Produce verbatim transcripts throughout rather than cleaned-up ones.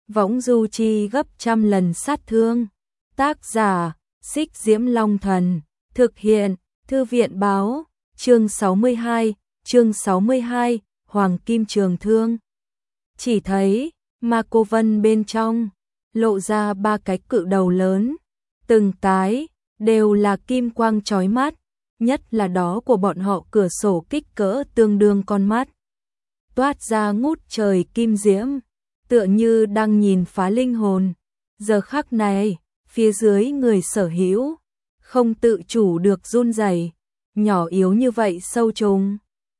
võng du chi gấp trăm lần sát thương. Tác giả, Xích Diễm Long Thần, thực hiện, Thư viện báo, chương sáu mươi hai, chương sáu mươi hai, Hoàng Kim Trường Thương. Chỉ thấy, Ma Cô Vân bên trong, lộ ra ba cái cự đầu lớn, từng cái, đều là kim quang chói mắt, nhất là đó của bọn họ cửa sổ kích cỡ tương đương con mắt. Toát ra ngút trời kim diễm, tựa như đang nhìn phá linh hồn. Giờ khắc này, phía dưới người sở hữu, không tự chủ được run rẩy, nhỏ yếu như vậy sâu trùng.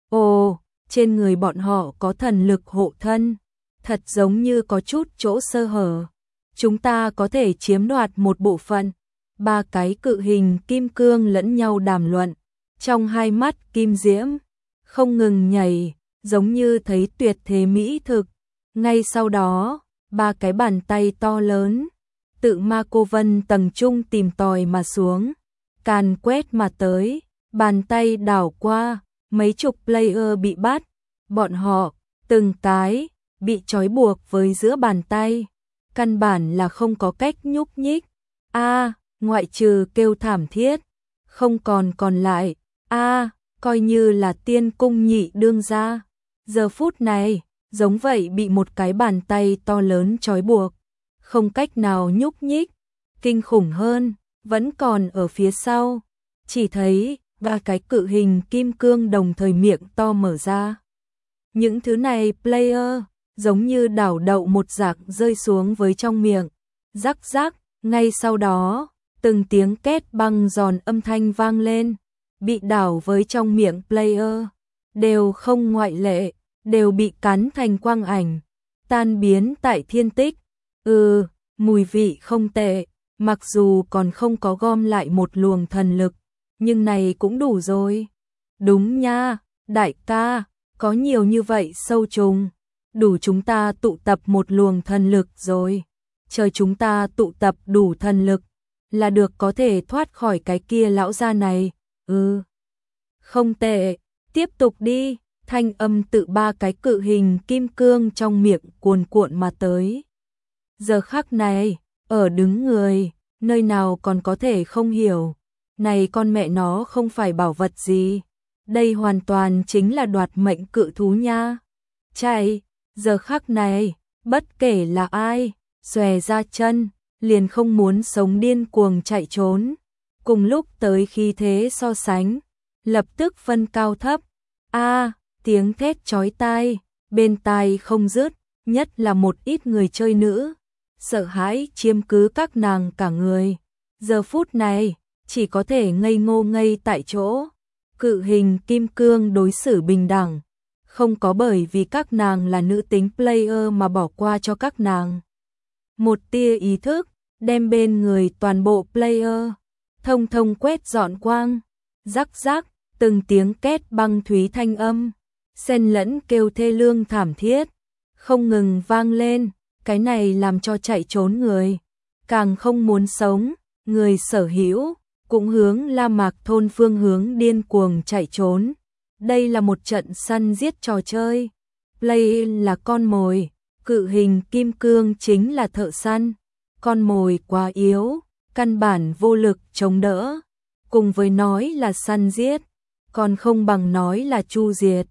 Ồ, trên người bọn họ có thần lực hộ thân, thật giống như có chút chỗ sơ hở. Chúng ta có thể chiếm đoạt một bộ phận. Ba cái cự hình kim cương lẫn nhau đàm luận, trong hai mắt kim diễm không ngừng nhảy, giống như thấy tuyệt thế mỹ thực. Ngay sau đó, ba cái bàn tay to lớn, tự Ma Cô Vân tầng trung tìm tòi mà xuống, càn quét mà tới, bàn tay đảo qua, mấy chục player bị bắt, bọn họ, từng cái, bị trói buộc với giữa bàn tay, căn bản là không có cách nhúc nhích. A, ngoại trừ kêu thảm thiết, không còn còn lại, a, coi như là tiên cung nhị đương gia. Giờ phút này, giống vậy bị một cái bàn tay to lớn trói buộc, không cách nào nhúc nhích. Kinh khủng hơn, vẫn còn ở phía sau, chỉ thấy ba cái cự hình kim cương đồng thời miệng to mở ra. Những thứ này player, giống như đảo đậu một giặc rơi xuống với trong miệng, rắc rắc, ngay sau đó, từng tiếng két băng giòn âm thanh vang lên, bị đảo với trong miệng player, đều không ngoại lệ, đều bị cắn thành quang ảnh, tan biến tại thiên tích. Ừ, mùi vị không tệ, mặc dù còn không có gom lại một luồng thần lực, nhưng này cũng đủ rồi. Đúng nha, đại ca, có nhiều như vậy sâu trùng, đủ chúng ta tụ tập một luồng thần lực rồi. Chờ chúng ta tụ tập đủ thần lực, là được có thể thoát khỏi cái kia lão gia này. Ừ, không tệ, tiếp tục đi. Thanh âm tự ba cái cự hình kim cương trong miệng cuồn cuộn mà tới. Giờ khắc này, ở đứng người, nơi nào còn có thể không hiểu. Này con mẹ nó không phải bảo vật gì. Đây hoàn toàn chính là đoạt mệnh cự thú nha. Chạy, giờ khắc này, bất kể là ai, xòe ra chân, liền không muốn sống điên cuồng chạy trốn. Cùng lúc tới khí thế so sánh, lập tức phân cao thấp. A, tiếng thét chói tai, bên tai không dứt, nhất là một ít người chơi nữ, sợ hãi chiếm cứ các nàng cả người. Giờ phút này, chỉ có thể ngây ngô ngây tại chỗ. Cự hình kim cương đối xử bình đẳng, không có bởi vì các nàng là nữ tính player mà bỏ qua cho các nàng. Một tia ý thức, đem bên người toàn bộ player, thông thông quét dọn quang, rắc rắc, từng tiếng két băng thúy thanh âm, xen lẫn kêu thê lương thảm thiết, không ngừng vang lên. Cái này làm cho chạy trốn người càng không muốn sống, người sở hữu cũng hướng La Mạc thôn phương hướng điên cuồng chạy trốn. Đây là một trận săn giết trò chơi, play là con mồi, cự hình kim cương chính là thợ săn. Con mồi quá yếu, căn bản vô lực chống đỡ, cùng với nói là săn giết, còn không bằng nói là chu diệt.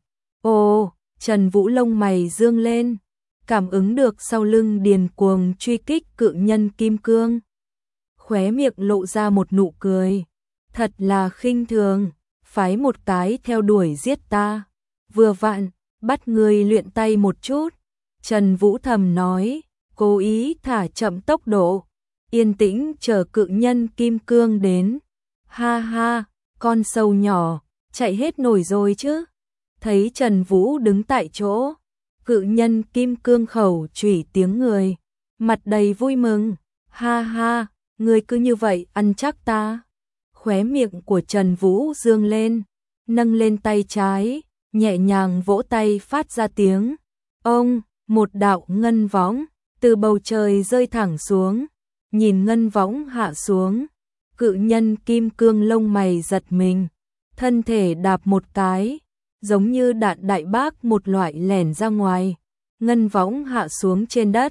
Ồ, Trần Vũ lông mày dương lên, cảm ứng được sau lưng điền cuồng truy kích cự nhân kim cương. Khóe miệng lộ ra một nụ cười, thật là khinh thường, phái một cái theo đuổi giết ta, vừa vặn, bắt người luyện tay một chút. Trần Vũ thầm nói, cố ý thả chậm tốc độ, yên tĩnh chờ cự nhân kim cương đến. Ha ha, con sâu nhỏ, chạy hết nổi rồi chứ. Thấy Trần Vũ đứng tại chỗ, cự nhân kim cương khẩu chủy tiếng người, mặt đầy vui mừng. Ha ha, ngươi cứ như vậy ăn chắc ta. Khóe miệng của Trần Vũ dương lên, nâng lên tay trái, nhẹ nhàng vỗ tay phát ra tiếng. Ông, một đạo ngân võng từ bầu trời rơi thẳng xuống, nhìn ngân võng hạ xuống, cự nhân kim cương lông mày giật mình, thân thể đạp một cái, giống như đạn đại bác một loại lẻn ra ngoài, ngân võng hạ xuống trên đất,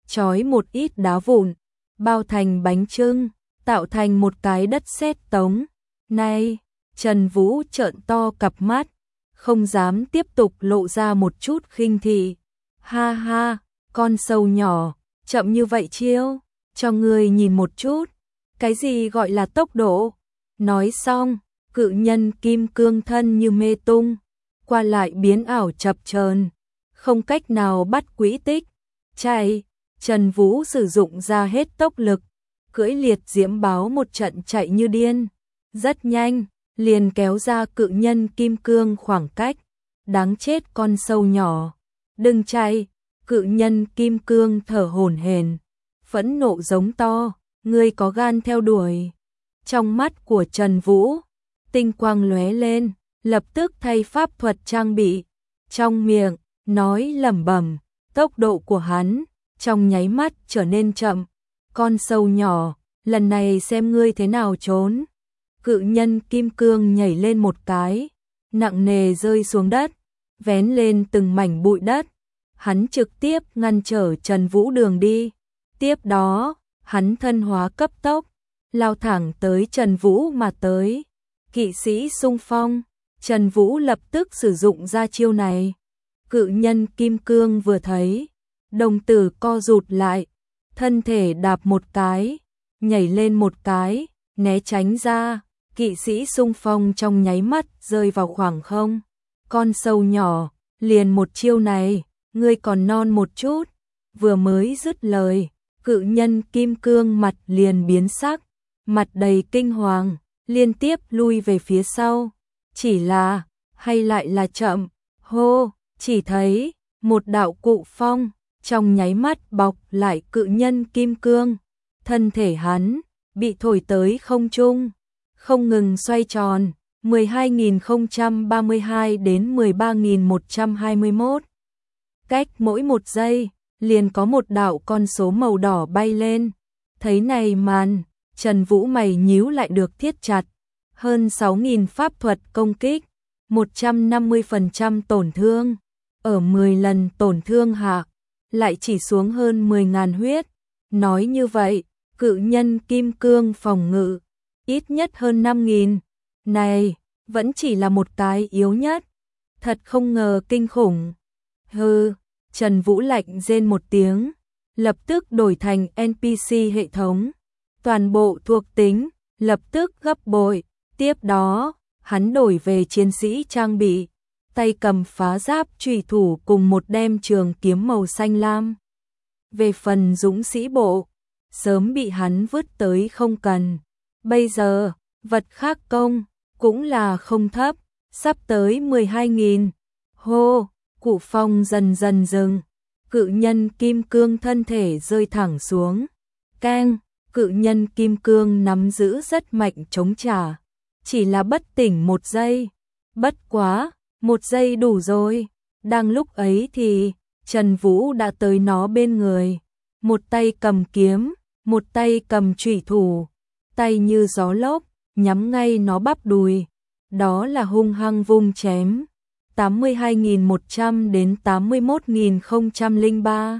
trói một ít đá vụn, bao thành bánh chưng, tạo thành một cái đất sét tống. Này, Trần Vũ trợn to cặp mắt, không dám tiếp tục lộ ra một chút khinh thị. Ha ha, con sâu nhỏ, chậm như vậy chiêu, cho ngươi nhìn một chút, cái gì gọi là tốc độ. Nói xong, cự nhân kim cương thân như mê tung, qua lại biến ảo chập chờn, không cách nào bắt quỹ tích. Chạy, Trần Vũ sử dụng ra hết tốc lực, cưỡi liệt diễm báo một trận chạy như điên, rất nhanh, liền kéo ra cự nhân kim cương khoảng cách. Đáng chết con sâu nhỏ, đừng chạy. Cự nhân kim cương thở hổn hển, phẫn nộ giống to, ngươi có gan theo đuổi. Trong mắt của Trần Vũ, tinh quang lóe lên, lập tức thay pháp thuật trang bị, trong miệng nói lẩm bẩm, tốc độ của hắn trong nháy mắt trở nên chậm. Con sâu nhỏ, lần này xem ngươi thế nào trốn. Cự nhân kim cương nhảy lên một cái, nặng nề rơi xuống đất, vén lên từng mảnh bụi đất. Hắn trực tiếp ngăn trở Trần Vũ đường đi. Tiếp đó, hắn thân hóa cấp tốc, lao thẳng tới Trần Vũ mà tới. Kỵ sĩ xung phong, Trần Vũ lập tức sử dụng ra chiêu này. Cự nhân kim cương vừa thấy, đồng tử co rụt lại, thân thể đạp một cái, nhảy lên một cái, né tránh ra. Kỵ sĩ xung phong trong nháy mắt rơi vào khoảng không. Con sâu nhỏ, liền một chiêu này, ngươi còn non một chút. Vừa mới dứt lời, cự nhân kim cương mặt liền biến sắc, mặt đầy kinh hoàng, liên tiếp lui về phía sau. Chỉ là, hay lại là chậm, hô, chỉ thấy một đạo cụ phong trong nháy mắt bọc lại cự nhân kim cương. Thân thể hắn bị thổi tới không trung, không ngừng xoay tròn, mười hai nghìn không trăm ba mươi hai đến mười ba nghìn một trăm hai mươi mốt. Cách mỗi một giây, liền có một đạo con số màu đỏ bay lên. Thấy này màn, Trần Vũ mày nhíu lại được thiết chặt. Hơn sáu nghìn pháp thuật công kích, một trăm năm mươi phần trăm tổn thương. Ở mười lần tổn thương hạ, lại chỉ xuống hơn mười nghìn huyết. Nói như vậy, cự nhân kim cương phòng ngự ít nhất hơn năm nghìn. Này, vẫn chỉ là một cái yếu nhất. Thật không ngờ kinh khủng. Hừ, Trần Vũ lạnh rên một tiếng, lập tức đổi thành en pê xê hệ thống. Toàn bộ thuộc tính, lập tức gấp bội. Tiếp đó, hắn đổi về chiến sĩ trang bị, tay cầm phá giáp chủy thủ cùng một đem trường kiếm màu xanh lam. Về phần dũng sĩ bộ, sớm bị hắn vứt tới không cần. Bây giờ, vật khác công, cũng là không thấp, sắp tới mười hai nghìn. Hô, cụ phong dần dần dừng, cự nhân kim cương thân thể rơi thẳng xuống. Keng, cự nhân kim cương nắm giữ rất mạnh chống trả, chỉ là bất tỉnh một giây. Bất quá, một giây đủ rồi. Đang lúc ấy thì, Trần Vũ đã tới nó bên người. Một tay cầm kiếm, một tay cầm chủy thủ, tay như gió lốc, nhắm ngay nó bắp đùi. Đó là hung hăng vung chém. tám mươi hai nghìn một trăm đến tám mươi mốt nghìn không trăm lẻ ba.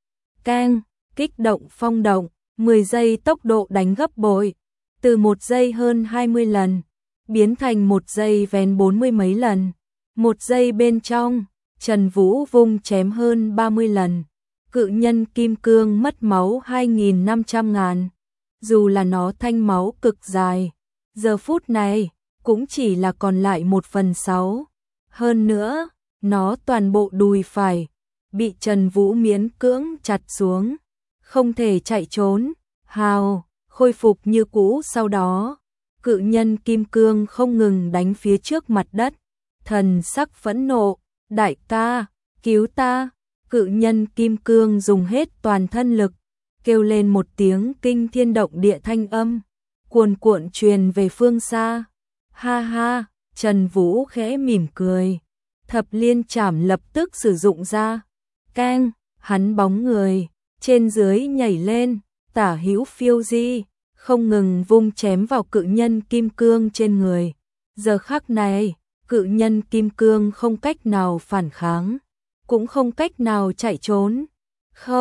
Keng, kích động phong động, mười giây tốc độ đánh gấp bội. Từ một giây hơn hai mươi lần, biến thành một giây vén bốn mươi mấy lần. Một giây bên trong, Trần Vũ vung chém hơn ba mươi lần. Cự nhân kim cương mất máu hai nghìn năm trăm ngàn. Dù là nó thanh máu cực dài, giờ phút này cũng chỉ là còn lại một phần sáu. Hơn nữa, nó toàn bộ đùi phải bị Trần Vũ miễn cưỡng chặt xuống, không thể chạy trốn. Hào, khôi phục như cũ. Sau đó, cự nhân kim cương không ngừng đánh phía trước mặt đất, thần sắc phẫn nộ, đại ca, cứu ta. Cự nhân kim cương dùng hết toàn thân lực, kêu lên một tiếng kinh thiên động địa thanh âm, cuồn cuộn truyền về phương xa. Ha ha, Trần Vũ khẽ mỉm cười, thập liên chảm lập tức sử dụng ra. Keng, hắn bóng người, trên dưới nhảy lên, tả hữu phiêu di, không ngừng vung chém vào cự nhân kim cương trên người. Giờ khắc này, cự nhân kim cương không cách nào phản kháng, cũng không cách nào chạy trốn. Không,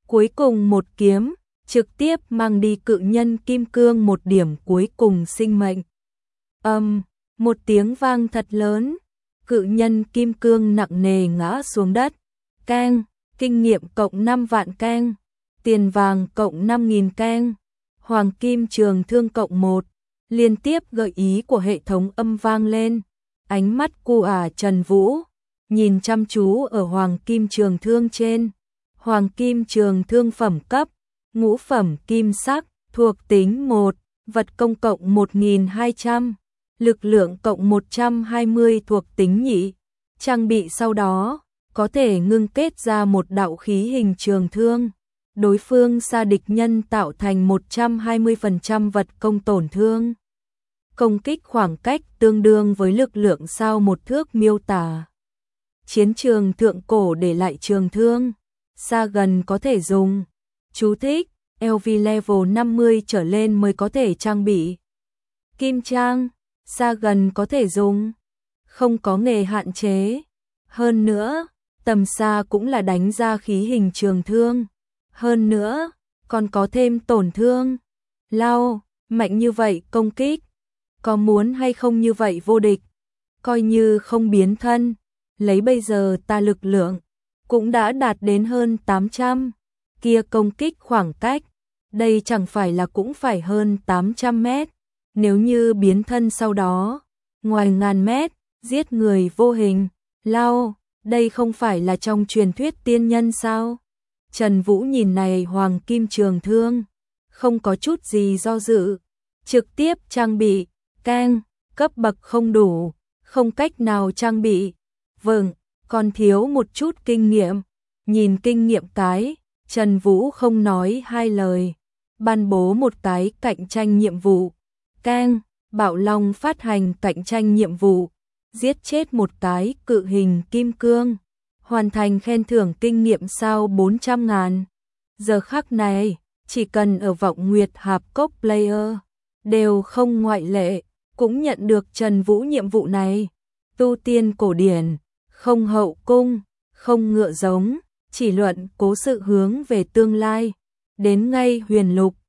Cuối cùng một kiếm, trực tiếp mang đi cự nhân kim cương một điểm cuối cùng sinh mệnh. Âm, um, một tiếng vang thật lớn, cự nhân kim cương nặng nề ngã xuống đất. Keng, kinh nghiệm cộng năm vạn keng, tiền vàng cộng năm nghìn keng, hoàng kim trường thương cộng một. Liên tiếp gợi ý của hệ thống âm vang lên. Ánh mắt cu ả Trần Vũ nhìn chăm chú ở hoàng kim trường thương trên. Hoàng kim trường thương phẩm cấp, ngũ phẩm kim sắc, thuộc tính một, vật công cộng một nghìn hai trăm, lực lượng cộng một trăm hai mươi thuộc tính nhị. Trang bị sau đó, có thể ngưng kết ra một đạo khí hình trường thương. Đối phương xa địch nhân tạo thành một trăm hai mươi phần trăm vật công tổn thương. Công kích khoảng cách tương đương với lực lượng sau một thước miêu tả. Chiến trường thượng cổ để lại trường thương, xa gần có thể dùng. Chú thích, lờ vê level năm mươi trở lên mới có thể trang bị. Kim trang, xa gần có thể dùng, không có nghề hạn chế. Hơn nữa, tầm xa cũng là đánh ra khí hình trường thương. Hơn nữa, còn có thêm tổn thương. Lao, mạnh như vậy công kích, có muốn hay không như vậy vô địch. Coi như không biến thân, lấy bây giờ ta lực lượng, cũng đã đạt đến hơn tám trăm. Kia công kích khoảng cách, đây chẳng phải là cũng phải hơn tám trăm mét. Nếu như biến thân sau đó, ngoài ngàn mét, giết người vô hình. Lao, đây không phải là trong truyền thuyết tiên nhân sao? Trần Vũ nhìn này hoàng kim trường thương, không có chút gì do dự, trực tiếp trang bị. Keng, cấp bậc không đủ, không cách nào trang bị. Vâng, còn thiếu một chút kinh nghiệm. Nhìn kinh nghiệm cái, Trần Vũ không nói hai lời, ban bố một cái cạnh tranh nhiệm vụ. Keng, Bạo Long phát hành cạnh tranh nhiệm vụ, giết chết một cái cự hình kim cương, hoàn thành khen thưởng kinh nghiệm sau bốn trăm ngàn. Giờ khắc này, chỉ cần ở Vọng Nguyệt Hạp Cốc player, đều không ngoại lệ, cũng nhận được Trần Vũ nhiệm vụ này. Tu tiên cổ điển, không hậu cung, không ngựa giống, chỉ luận cố sự hướng về tương lai. Đến ngay huyền lục,